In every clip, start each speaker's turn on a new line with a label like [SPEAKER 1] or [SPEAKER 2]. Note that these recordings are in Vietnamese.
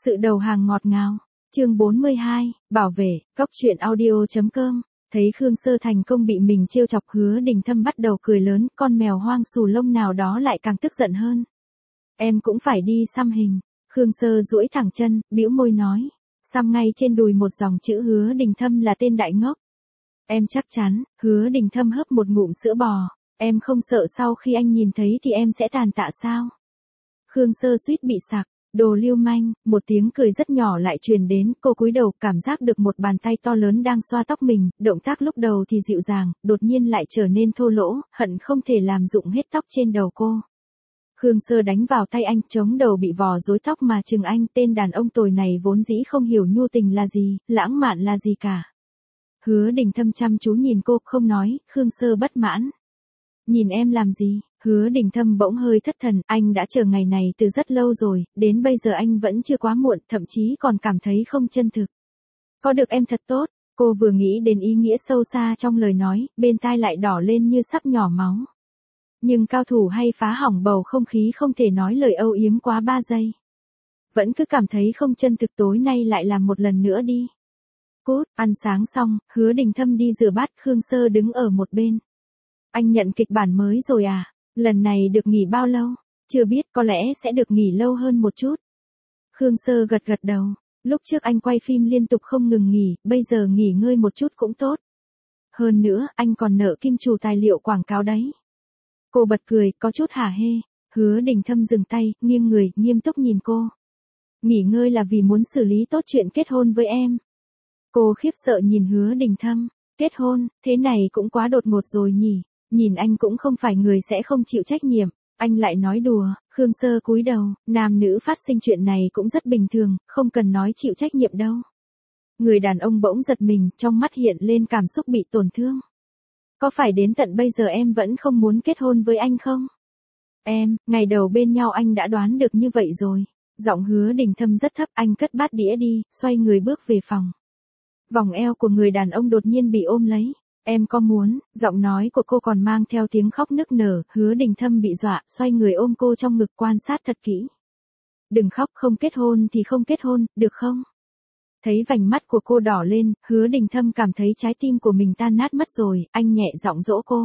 [SPEAKER 1] Sự đầu hàng ngọt ngào. Chương 42, bảo vệ, góc truyện audio.com. Thấy Khương Sơ thành công bị mình trêu chọc, Hứa Đình Thâm bắt đầu cười lớn, con mèo hoang xù lông nào đó lại càng tức giận hơn. Em cũng phải đi xăm hình. Khương Sơ duỗi thẳng chân, bĩu môi nói. Xăm ngay trên đùi một dòng chữ Hứa Đình Thâm là tên đại ngốc. Em chắc chắn. Hứa Đình Thâm hớp một ngụm sữa bò. Em không sợ sau khi anh nhìn thấy thì em sẽ tàn tạ sao? Khương Sơ suýt bị sặc. Đồ lưu manh, một tiếng cười rất nhỏ lại truyền đến, cô cúi đầu, cảm giác được một bàn tay to lớn đang xoa tóc mình, động tác lúc đầu thì dịu dàng, đột nhiên lại trở nên thô lỗ, hận không thể làm rụng hết tóc trên đầu cô. Khương Sơ đánh vào tay anh, chống đầu bị vò rối tóc mà chừng anh, tên đàn ông tồi này vốn dĩ không hiểu nhu tình là gì, lãng mạn là gì cả. Hứa Đình Thâm chăm chú nhìn cô, không nói. Khương Sơ bất mãn. Nhìn em làm gì? Hứa Đình Thâm bỗng hơi thất thần, anh đã chờ ngày này từ rất lâu rồi, đến bây giờ anh vẫn chưa quá muộn, thậm chí còn cảm thấy không chân thực. Có được em thật tốt. Cô vừa nghĩ đến ý nghĩa sâu xa trong lời nói, bên tai lại đỏ lên như sắp nhỏ máu. Nhưng cao thủ hay phá hỏng bầu không khí không thể nói lời âu yếm quá 3 giây. Vẫn cứ cảm thấy không chân thực, tối nay lại làm một lần nữa đi. Cút. Ăn sáng xong, Hứa Đình Thâm đi rửa bát, Khương Sơ đứng ở một bên. Anh nhận kịch bản mới rồi à? Lần này được nghỉ bao lâu? Chưa biết, có lẽ sẽ được nghỉ lâu hơn một chút. Khương Sơ gật gật đầu. Lúc trước anh quay phim liên tục không ngừng nghỉ, bây giờ nghỉ ngơi một chút cũng tốt. Hơn nữa, anh còn nợ kim chủ tài liệu quảng cáo đấy. Cô bật cười, có chút hả hê. Hứa Đình Thâm dừng tay, nghiêng người, nghiêm túc nhìn cô. Nghỉ ngơi là vì muốn xử lý tốt chuyện kết hôn với em. Cô khiếp sợ nhìn Hứa Đình Thâm. Kết hôn, thế này cũng quá đột ngột rồi nhỉ. Nhìn anh cũng không phải người sẽ không chịu trách nhiệm. Anh lại nói đùa. Khương Sơ cúi đầu, nam nữ phát sinh chuyện này cũng rất bình thường, không cần nói chịu trách nhiệm đâu. Người đàn ông bỗng giật mình, trong mắt hiện lên cảm xúc bị tổn thương. Có phải đến tận bây giờ em vẫn không muốn kết hôn với anh không? Em, ngày đầu bên nhau anh đã đoán được như vậy rồi. Giọng Hứa Đình Thâm rất thấp, anh cất bát đĩa đi, xoay người bước về phòng. Vòng eo của người đàn ông đột nhiên bị ôm lấy. Em có muốn? Giọng nói của cô còn mang theo tiếng khóc nức nở. Hứa Đình Thâm bị dọa, xoay người ôm cô trong ngực, quan sát thật kỹ. Đừng khóc, không kết hôn thì không kết hôn, được không? Thấy vành mắt của cô đỏ lên, Hứa Đình Thâm cảm thấy trái tim của mình tan nát mất rồi, anh nhẹ giọng dỗ cô.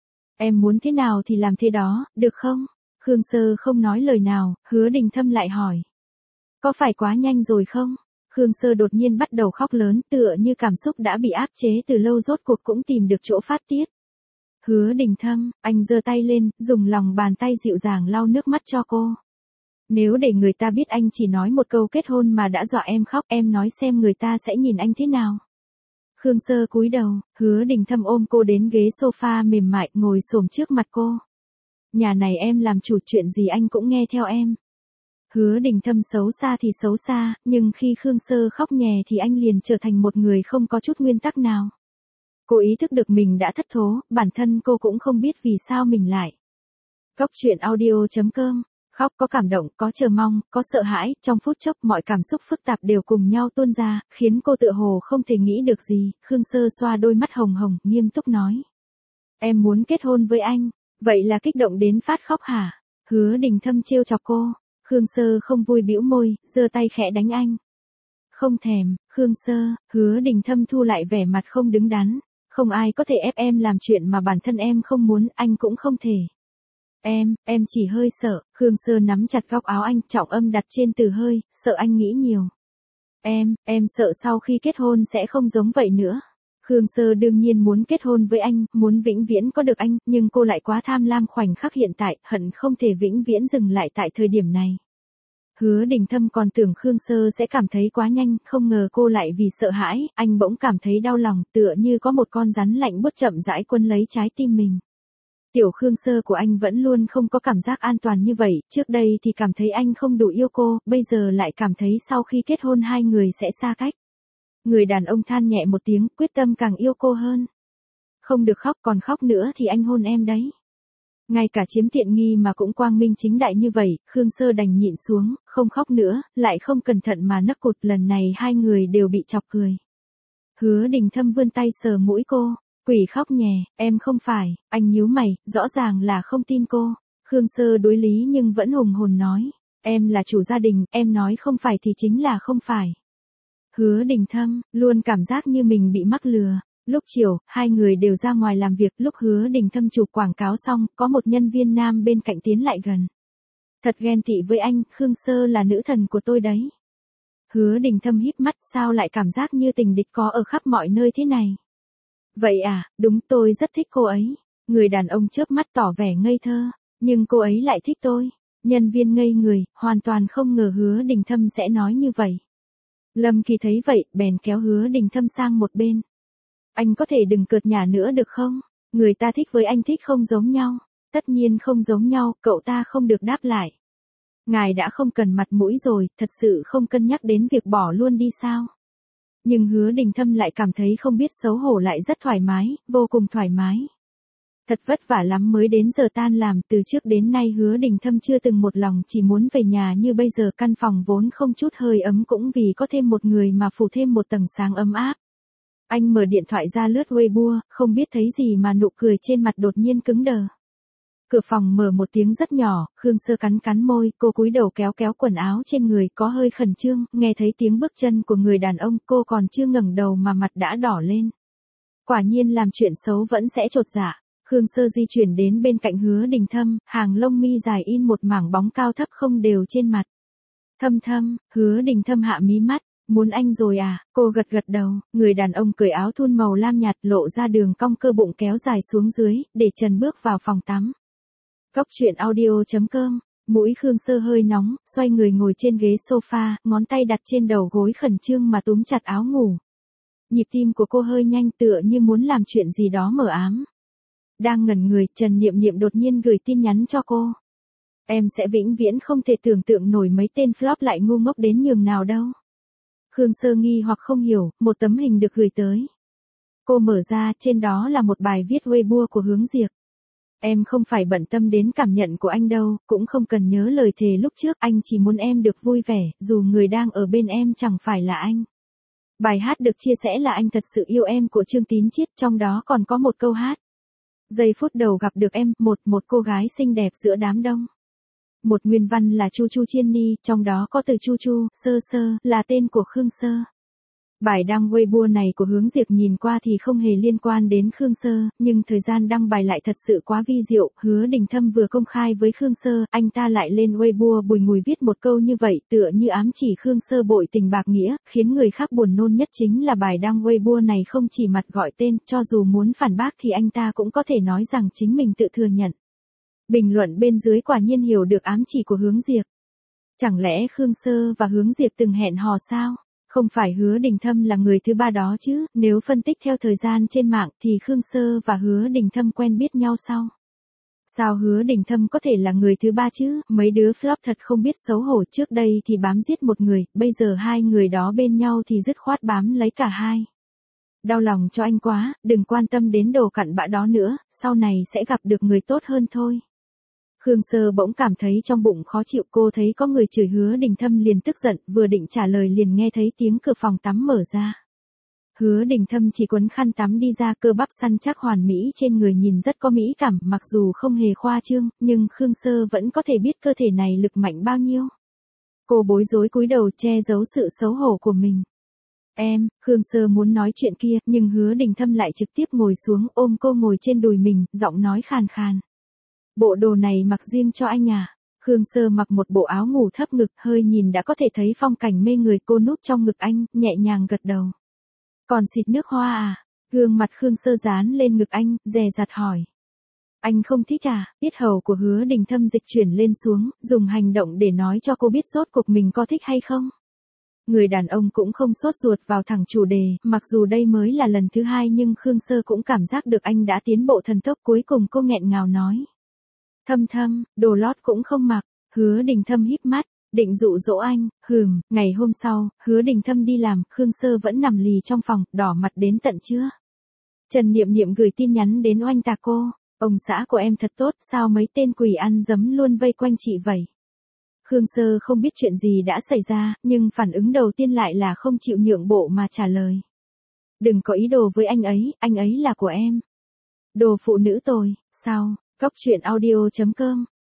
[SPEAKER 1] Em muốn thế nào thì làm thế đó, được không? Khương Sơ không nói lời nào, Hứa Đình Thâm lại hỏi. Có phải quá nhanh rồi không? Khương Sơ đột nhiên bắt đầu khóc lớn, tựa như cảm xúc đã bị áp chế từ lâu rốt cuộc cũng tìm được chỗ phát tiết. Hứa Đình Thâm, anh giơ tay lên, dùng lòng bàn tay dịu dàng lau nước mắt cho cô. Nếu để người ta biết anh chỉ nói một câu kết hôn mà đã dọa em khóc, em nói xem người ta sẽ nhìn anh thế nào. Khương Sơ cúi đầu, Hứa Đình Thâm ôm cô đến ghế sofa mềm mại, ngồi xổm trước mặt cô. Nhà này em làm chủ, chuyện gì anh cũng nghe theo em. Hứa Đình Thâm xấu xa thì xấu xa, nhưng khi Khương Sơ khóc nhè thì anh liền trở thành một người không có chút nguyên tắc nào. Cô ý thức được mình đã thất thố, bản thân cô cũng không biết vì sao mình lại. Góc truyện audio.com. Khóc có cảm động, có chờ mong, có sợ hãi, trong phút chốc mọi cảm xúc phức tạp đều cùng nhau tuôn ra, khiến cô tựa hồ không thể nghĩ được gì. Khương Sơ xoa đôi mắt hồng hồng, nghiêm túc nói. Em muốn kết hôn với anh, vậy là kích động đến phát khóc hả? Hứa Đình Thâm trêu chọc cô. Khương Sơ không vui bĩu môi, giơ tay khẽ đánh anh. Không thèm. Khương Sơ. Hứa Đình Thâm thu lại vẻ mặt không đứng đắn. Không ai có thể ép em làm chuyện mà bản thân em không muốn, anh cũng không thể. Em chỉ hơi sợ. Khương Sơ nắm chặt góc áo anh, trọng âm đặt trên từ hơi, sợ anh nghĩ nhiều. Em sợ sau khi kết hôn sẽ không giống vậy nữa. Khương Sơ đương nhiên muốn kết hôn với anh, muốn vĩnh viễn có được anh, nhưng cô lại quá tham lam khoảnh khắc hiện tại, hận không thể vĩnh viễn dừng lại tại thời điểm này. Hứa Đình Thâm còn tưởng Khương Sơ sẽ cảm thấy quá nhanh, không ngờ cô lại vì sợ hãi, anh bỗng cảm thấy đau lòng, tựa như có một con rắn lạnh buốt chậm rãi quấn lấy trái tim mình. Tiểu Khương Sơ của anh vẫn luôn không có cảm giác an toàn như vậy, trước đây thì cảm thấy anh không đủ yêu cô, bây giờ lại cảm thấy sau khi kết hôn hai người sẽ xa cách. Người đàn ông than nhẹ một tiếng, quyết tâm càng yêu cô hơn. Không được khóc, còn khóc nữa thì anh hôn em đấy. Ngay cả chiếm tiện nghi mà cũng quang minh chính đại như vậy, Khương Sơ đành nhịn xuống, không khóc nữa, lại không cẩn thận mà nấc cụt, lần này hai người đều bị chọc cười. Hứa Đình Thâm vươn tay sờ mũi cô. Quỷ khóc nhè, em không phải. Anh nhíu mày, rõ ràng là không tin cô. Khương Sơ đối lý nhưng vẫn hùng hồn nói. Em là chủ gia đình, em nói không phải thì chính là không phải. Hứa Đình Thâm, luôn cảm giác như mình bị mắc lừa. Lúc chiều, hai người đều ra ngoài làm việc, lúc Hứa Đình Thâm chụp quảng cáo xong, có một nhân viên nam bên cạnh tiến lại gần. Thật ghen tị với anh, Khương Sơ là nữ thần của tôi đấy. Hứa Đình Thâm híp mắt, sao lại cảm giác như tình địch có ở khắp mọi nơi thế này. Vậy à, đúng, tôi rất thích cô ấy. Người đàn ông chớp mắt tỏ vẻ ngây thơ, nhưng cô ấy lại thích tôi. Nhân viên ngây người, hoàn toàn không ngờ Hứa Đình Thâm sẽ nói như vậy. Lâm Kỳ thấy vậy, bèn kéo Hứa Đình Thâm sang một bên. Anh có thể đừng cợt nhả nữa được không? Người ta thích với anh thích không giống nhau. Tất nhiên không giống nhau, cậu ta không được đáp lại. Ngài đã không cần mặt mũi rồi, thật sự không cân nhắc đến việc bỏ luôn đi sao? Nhưng Hứa Đình Thâm lại cảm thấy không biết xấu hổ lại rất thoải mái, vô cùng thoải mái. Thật vất vả lắm mới đến giờ tan làm, từ trước đến nay Hứa Đình Thâm chưa từng một lòng chỉ muốn về nhà như bây giờ, căn phòng vốn không chút hơi ấm cũng vì có thêm một người mà phủ thêm một tầng sáng ấm áp. Anh mở điện thoại ra lướt Weibo, không biết thấy gì mà nụ cười trên mặt đột nhiên cứng đờ. Cửa phòng mở một tiếng rất nhỏ, Khương Sơ cắn cắn môi, cô cúi đầu kéo kéo quần áo trên người, có hơi khẩn trương, nghe thấy tiếng bước chân của người đàn ông, cô còn chưa ngẩng đầu mà mặt đã đỏ lên. Quả nhiên làm chuyện xấu vẫn sẽ chột dạ. Khương Sơ di chuyển đến bên cạnh Hứa Đình Thâm, hàng lông mi dài in một mảng bóng cao thấp không đều trên mặt. Thâm Thâm, Hứa Đình Thâm hạ mí mắt, muốn anh rồi à, cô gật gật đầu, người đàn ông cởi áo thun màu lam nhạt lộ ra đường cong cơ bụng kéo dài xuống dưới, để trần bước vào phòng tắm. Góc truyện audio.com, mũi Khương Sơ hơi nóng, xoay người ngồi trên ghế sofa, ngón tay đặt trên đầu gối khẩn trương mà túm chặt áo ngủ. Nhịp tim của cô hơi nhanh tựa như muốn làm chuyện gì đó mờ ám. Đang ngẩn người, Trần Niệm Niệm đột nhiên gửi tin nhắn cho cô. Em sẽ vĩnh viễn không thể tưởng tượng nổi mấy tên flop lại ngu ngốc đến nhường nào đâu. Khương Sơ nghi hoặc không hiểu, một tấm hình được gửi tới. Cô mở ra, trên đó là một bài viết Weibo của Hướng Diệp. Em không phải bận tâm đến cảm nhận của anh đâu, cũng không cần nhớ lời thề lúc trước, anh chỉ muốn em được vui vẻ, dù người đang ở bên em chẳng phải là anh. Bài hát được chia sẻ là Anh Thật Sự Yêu Em của Trương Tín Chiết, trong đó còn có một câu hát. Giây phút đầu gặp được em, một cô gái xinh đẹp giữa đám đông. Một nguyên văn là Chu Chu Chiên Ni, trong đó có từ Chu Chu, Sơ Sơ, là tên của Khương Sơ. Bài đăng Weibo này của Hướng Diệp nhìn qua thì không hề liên quan đến Khương Sơ, nhưng thời gian đăng bài lại thật sự quá vi diệu. Hứa Đình Thâm vừa công khai với Khương Sơ, anh ta lại lên Weibo bùi ngùi viết một câu như vậy, tựa như ám chỉ Khương Sơ bội tình bạc nghĩa, khiến người khác buồn nôn nhất chính là bài đăng Weibo này không chỉ mặt gọi tên, cho dù muốn phản bác thì anh ta cũng có thể nói rằng chính mình tự thừa nhận. Bình luận bên dưới quả nhiên hiểu được ám chỉ của Hướng Diệp. Chẳng lẽ Khương Sơ và Hướng Diệp từng hẹn hò sao? Không phải Hứa Đình Thâm là người thứ ba đó chứ, nếu phân tích theo thời gian trên mạng thì Khương Sơ và Hứa Đình Thâm quen biết nhau sau. Sao Hứa Đình Thâm có thể là người thứ ba chứ, mấy đứa flop thật không biết xấu hổ, trước đây thì bám giết một người, bây giờ hai người đó bên nhau thì dứt khoát bám lấy cả hai. Đau lòng cho anh quá, đừng quan tâm đến đồ cặn bã đó nữa, sau này sẽ gặp được người tốt hơn thôi. Khương Sơ bỗng cảm thấy trong bụng khó chịu, cô thấy có người chửi Hứa Đình Thâm liền tức giận, vừa định trả lời liền nghe thấy tiếng cửa phòng tắm mở ra. Hứa Đình Thâm chỉ quấn khăn tắm đi ra, cơ bắp săn chắc hoàn mỹ trên người nhìn rất có mỹ cảm, mặc dù không hề khoa trương, nhưng Khương Sơ vẫn có thể biết cơ thể này lực mạnh bao nhiêu. Cô bối rối cúi đầu che giấu sự xấu hổ của mình. Em, Khương Sơ muốn nói chuyện kia, nhưng Hứa Đình Thâm lại trực tiếp ngồi xuống ôm cô ngồi trên đùi mình, giọng nói khàn khàn. Bộ đồ này mặc riêng cho anh à? Khương Sơ mặc một bộ áo ngủ thấp ngực, hơi nhìn đã có thể thấy phong cảnh mê người, cô núp trong ngực anh, nhẹ nhàng gật đầu. Còn xịt nước hoa à? Gương mặt Khương Sơ dán lên ngực anh, dè dặt hỏi. Anh không thích à? Yết hầu của Hứa Đình Thâm dịch chuyển lên xuống, dùng hành động để nói cho cô biết rốt cuộc mình có thích hay không. Người đàn ông cũng không sốt ruột vào thẳng chủ đề, mặc dù đây mới là lần thứ hai nhưng Khương Sơ cũng cảm giác được anh đã tiến bộ thần tốc, cuối cùng cô nghẹn ngào nói. Thâm Thâm, đồ lót cũng không mặc. Hứa Đình Thâm híp mắt, định dụ dỗ anh. Ngày hôm sau, Hứa Đình Thâm đi làm, Khương Sơ vẫn nằm lì trong phòng, đỏ mặt đến tận trưa. Trần Niệm Niệm gửi tin nhắn đến oanh tạc cô. Ông xã của em thật tốt, sao mấy tên quỷ ăn dấm luôn vây quanh chị vậy? Khương Sơ không biết chuyện gì đã xảy ra, nhưng phản ứng đầu tiên lại là không chịu nhượng bộ mà trả lời. Đừng có ý đồ với anh ấy là của em. Đồ phụ nữ tồi, sao? Góc truyện audio.com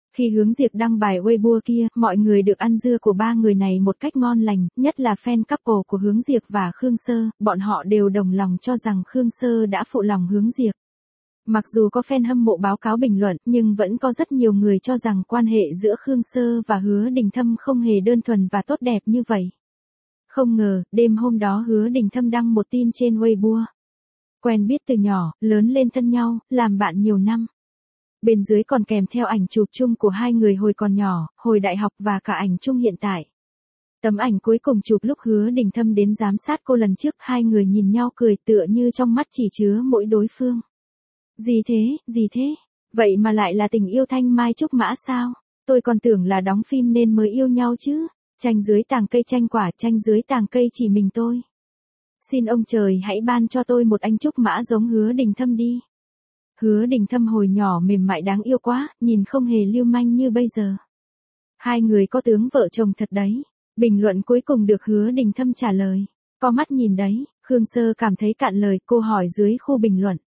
[SPEAKER 1] Khi Hướng Diệp đăng bài Weibo kia, mọi người được ăn dưa của ba người này một cách ngon lành, nhất là fan couple của Hướng Diệp và Khương Sơ, bọn họ đều đồng lòng cho rằng Khương Sơ đã phụ lòng Hướng Diệp. Mặc dù có fan hâm mộ báo cáo bình luận, nhưng vẫn có rất nhiều người cho rằng quan hệ giữa Khương Sơ và Hứa Đình Thâm không hề đơn thuần và tốt đẹp như vậy. Không ngờ, đêm hôm đó Hứa Đình Thâm đăng một tin trên Weibo. Quen biết từ nhỏ, lớn lên thân nhau, làm bạn nhiều năm. Bên dưới còn kèm theo ảnh chụp chung của hai người hồi còn nhỏ, hồi đại học và cả ảnh chung hiện tại. Tấm ảnh cuối cùng chụp lúc Hứa Đình Thâm đến giám sát cô lần trước, hai người nhìn nhau cười tựa như trong mắt chỉ chứa mỗi đối phương. Gì thế? Vậy mà lại là tình yêu thanh mai trúc mã sao? Tôi còn tưởng là đóng phim nên mới yêu nhau chứ. Tranh dưới tàng cây tranh quả, tranh dưới tàng cây chỉ mình tôi. Xin ông trời hãy ban cho tôi một anh trúc mã giống Hứa Đình Thâm đi. Hứa Đình Thâm hồi nhỏ mềm mại đáng yêu quá, nhìn không hề lưu manh như bây giờ. Hai người có tướng vợ chồng thật đấy. Bình luận cuối cùng được Hứa Đình Thâm trả lời. Có mắt nhìn đấy, Khương Sơ cảm thấy cạn lời, cô hỏi dưới khu bình luận.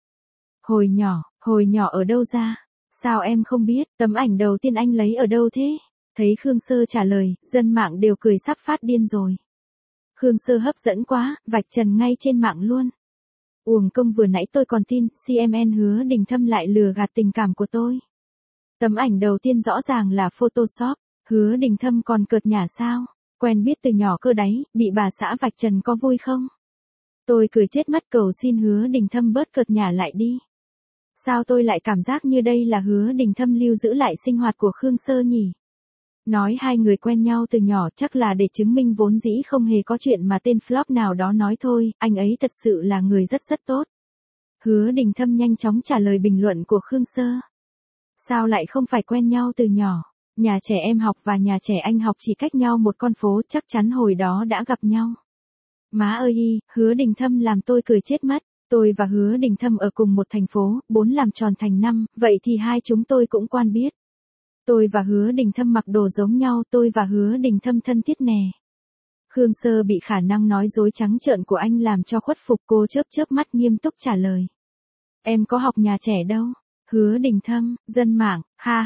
[SPEAKER 1] Hồi nhỏ ở đâu ra? Sao em không biết, tấm ảnh đầu tiên anh lấy ở đâu thế? Thấy Khương Sơ trả lời, dân mạng đều cười sắp phát điên rồi. Khương Sơ hấp dẫn quá, vạch trần ngay trên mạng luôn. Uổng công vừa nãy tôi còn tin, CMN Hứa Đình Thâm lại lừa gạt tình cảm của tôi. Tấm ảnh đầu tiên rõ ràng là Photoshop, Hứa Đình Thâm còn cợt nhả sao? Quen biết từ nhỏ cơ đấy, bị bà xã vạch trần có vui không? Tôi cười chết mắt, cầu xin Hứa Đình Thâm bớt cợt nhả lại đi. Sao tôi lại cảm giác như đây là Hứa Đình Thâm lưu giữ lại sinh hoạt của Khương Sơ nhỉ? Nói hai người quen nhau từ nhỏ chắc là để chứng minh vốn dĩ không hề có chuyện mà tên flop nào đó nói thôi, anh ấy thật sự là người rất tốt. Hứa Đình Thâm nhanh chóng trả lời bình luận của Khương Sơ. Sao lại không phải quen nhau từ nhỏ? Nhà trẻ em học và nhà trẻ anh học chỉ cách nhau một con phố, chắc chắn hồi đó đã gặp nhau. Má ơi, Hứa Đình Thâm làm tôi cười chết mất. Tôi và Hứa Đình Thâm ở cùng một thành phố, 4 làm tròn thành 5, vậy thì hai chúng tôi cũng quen biết. Tôi và Hứa Đình Thâm mặc đồ giống nhau, tôi và Hứa Đình Thâm thân thiết nè. Khương Sơ bị khả năng nói dối trắng trợn của anh làm cho khuất phục, cô chớp mắt nghiêm túc trả lời. Em có học nhà trẻ đâu. Hứa Đình Thâm, dân mạng,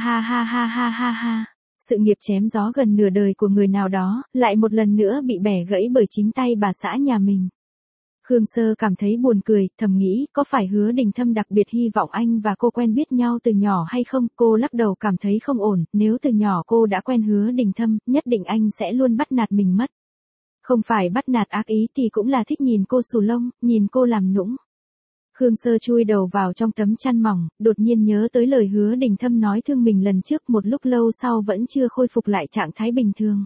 [SPEAKER 1] ha. Sự nghiệp chém gió gần nửa đời của người nào đó, lại một lần nữa bị bẻ gãy bởi chính tay bà xã nhà mình. Khương Sơ cảm thấy buồn cười, thầm nghĩ, có phải Hứa Đình Thâm đặc biệt hy vọng anh và cô quen biết nhau từ nhỏ hay không? Cô lắc đầu cảm thấy không ổn, nếu từ nhỏ cô đã quen Hứa Đình Thâm, nhất định anh sẽ luôn bắt nạt mình mất. Không phải bắt nạt ác ý thì cũng là thích nhìn cô xù lông, nhìn cô làm nũng. Khương Sơ chui đầu vào trong tấm chăn mỏng, đột nhiên nhớ tới lời Hứa Đình Thâm nói thương mình lần trước, một lúc lâu sau vẫn chưa khôi phục lại trạng thái bình thường.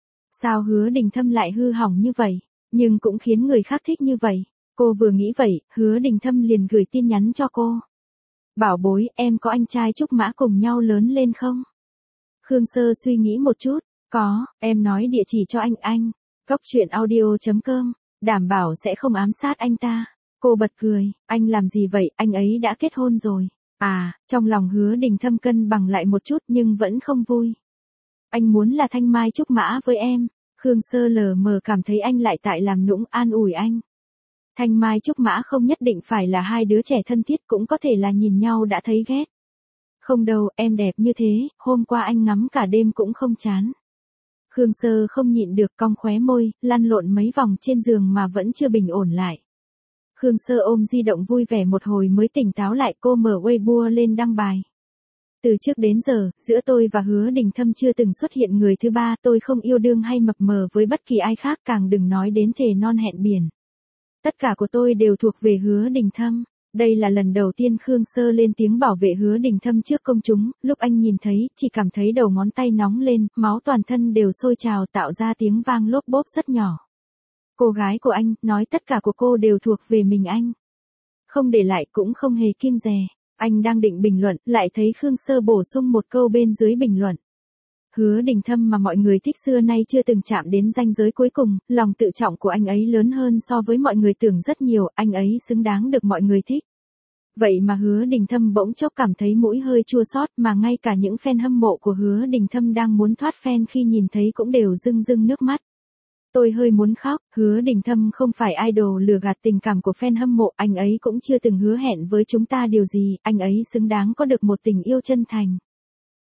[SPEAKER 1] Sao Hứa Đình Thâm lại hư hỏng như vậy? Nhưng cũng khiến người khác thích như vậy. Cô vừa nghĩ vậy, Hứa Đình Thâm liền gửi tin nhắn cho cô. Bảo bối, em có anh trai trúc mã cùng nhau lớn lên không? Khương Sơ suy nghĩ một chút. Có, em nói địa chỉ cho anh. Coctruyện.audio.com, đảm bảo sẽ không ám sát anh ta. Cô bật cười, anh làm gì vậy, anh ấy đã kết hôn rồi. À, trong lòng Hứa Đình Thâm cân bằng lại một chút nhưng vẫn không vui. Anh muốn là thanh mai trúc mã với em. Khương Sơ lờ mờ cảm thấy anh lại tại làm nũng, an ủi anh. Thanh mai trúc mã không nhất định phải là hai đứa trẻ thân thiết, cũng có thể là nhìn nhau đã thấy ghét. Không đâu, em đẹp như thế, hôm qua anh ngắm cả đêm cũng không chán. Khương Sơ không nhịn được cong khóe môi, lăn lộn mấy vòng trên giường mà vẫn chưa bình ổn lại. Khương Sơ ôm di động vui vẻ một hồi mới tỉnh táo lại, cô mở Weibo lên đăng bài. Từ trước đến giờ, giữa tôi và Hứa Đình Thâm chưa từng xuất hiện người thứ ba, tôi không yêu đương hay mập mờ với bất kỳ ai khác, càng đừng nói đến thề non hẹn biển. Tất cả của tôi đều thuộc về Hứa Đình Thâm. Đây là lần đầu tiên Khương Sơ lên tiếng bảo vệ Hứa Đình Thâm trước công chúng, lúc anh nhìn thấy, chỉ cảm thấy đầu ngón tay nóng lên, máu toàn thân đều sôi trào tạo ra tiếng vang lốp bốp rất nhỏ. Cô gái của anh, nói tất cả của cô đều thuộc về mình anh. Không để lại cũng không hề kiêng dè. Anh đang định bình luận, lại thấy Khương Sơ bổ sung một câu bên dưới bình luận. Hứa Đình Thâm mà mọi người thích xưa nay chưa từng chạm đến ranh giới cuối cùng, lòng tự trọng của anh ấy lớn hơn so với mọi người tưởng rất nhiều, anh ấy xứng đáng được mọi người thích. Vậy mà Hứa Đình Thâm bỗng chốc cảm thấy mũi hơi chua xót, mà ngay cả những fan hâm mộ của Hứa Đình Thâm đang muốn thoát fan khi nhìn thấy cũng đều rưng nước mắt. Tôi hơi muốn khóc, Hứa Đình Thâm không phải idol lừa gạt tình cảm của fan hâm mộ, anh ấy cũng chưa từng hứa hẹn với chúng ta điều gì, anh ấy xứng đáng có được một tình yêu chân thành.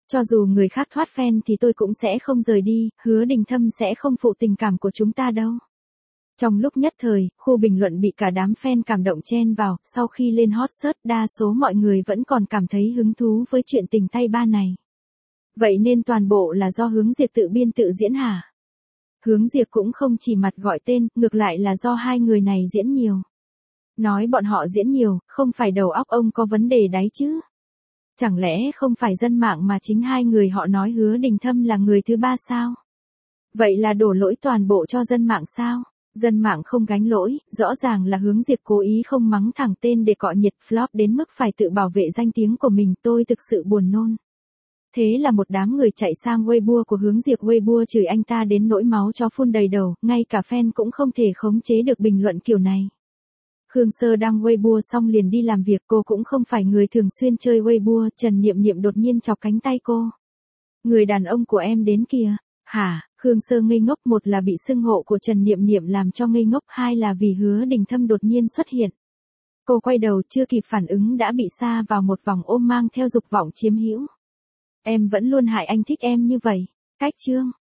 [SPEAKER 1] Cho dù người khác thoát fan thì tôi cũng sẽ không rời đi, Hứa Đình Thâm sẽ không phụ tình cảm của chúng ta đâu. Trong lúc nhất thời, khu bình luận bị cả đám fan cảm động chen vào, sau khi lên hot search đa số mọi người vẫn còn cảm thấy hứng thú với chuyện tình tay ba này. Vậy nên toàn bộ là do Hướng Diệp tự biên tự diễn hả? Hướng Diệp cũng không chỉ mặt gọi tên, ngược lại là do hai người này diễn nhiều. Nói bọn họ diễn nhiều, không phải đầu óc ông có vấn đề đấy chứ. Chẳng lẽ không phải dân mạng mà chính hai người họ nói Hứa Đình Thâm là người thứ ba sao? Vậy là đổ lỗi toàn bộ cho dân mạng sao? Dân mạng không gánh lỗi, rõ ràng là Hướng Diệp cố ý không mắng thẳng tên để cọ nhiệt flop đến mức phải tự bảo vệ danh tiếng của mình, tôi thực sự buồn nôn. Thế là một đám người chạy sang Weibo của Hướng Diệp Weibo chửi anh ta đến nỗi máu chó phun đầy đầu, ngay cả fan cũng không thể khống chế được bình luận kiểu này. Khương Sơ đăng Weibo xong liền đi làm việc, cô cũng không phải người thường xuyên chơi Weibo, Trần Niệm Niệm đột nhiên chọc cánh tay cô. Người đàn ông của em đến kìa. Hả? Khương Sơ ngây ngốc, một là bị xưng hộ của Trần Niệm Niệm làm cho ngây ngốc, hai là vì Hứa Đình Thâm đột nhiên xuất hiện. Cô quay đầu chưa kịp phản ứng đã bị sa vào một vòng ôm mang theo dục vọng chiếm hữu. Em vẫn luôn hại anh thích em như vậy. Cách chương.